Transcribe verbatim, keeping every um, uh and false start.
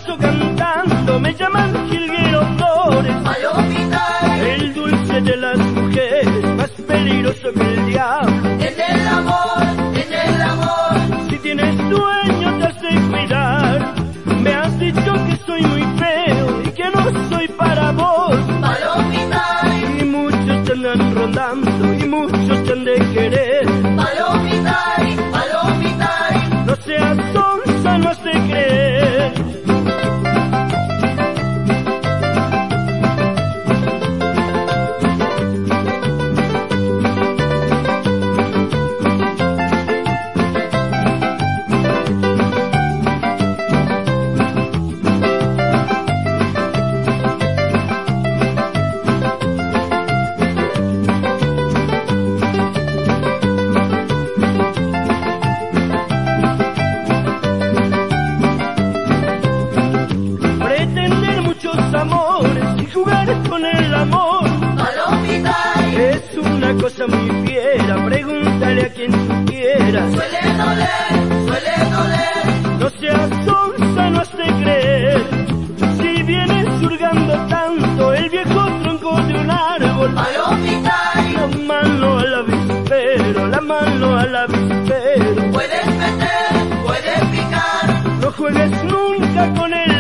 paso cantando, me llaman Jilguero Flores. Palomita, El dulce de las mujeres, más peligroso que el diablo. en el amor, en el amor. Si tienes sueño te hace cuidar. Me has dicho que soy muy feo y que no soy para vos. Palomita, Y muchos te andan rondando y muchos te han de querer. palomita, palomita. No seas sonsa, no has de creer. Pretender muchos amores y jugar con el amor Palomita, es una cosa muy fiera. Pregúntale a quien tú quieras. suele doler, suele doler. No seas sonsa, no has de creer. Si vienes hurgando tanto el viejo tronco de un árbol, Palomita, la mano al avispero, la mano al avispero. puedes meter, puedes picar. No juegues nunca con el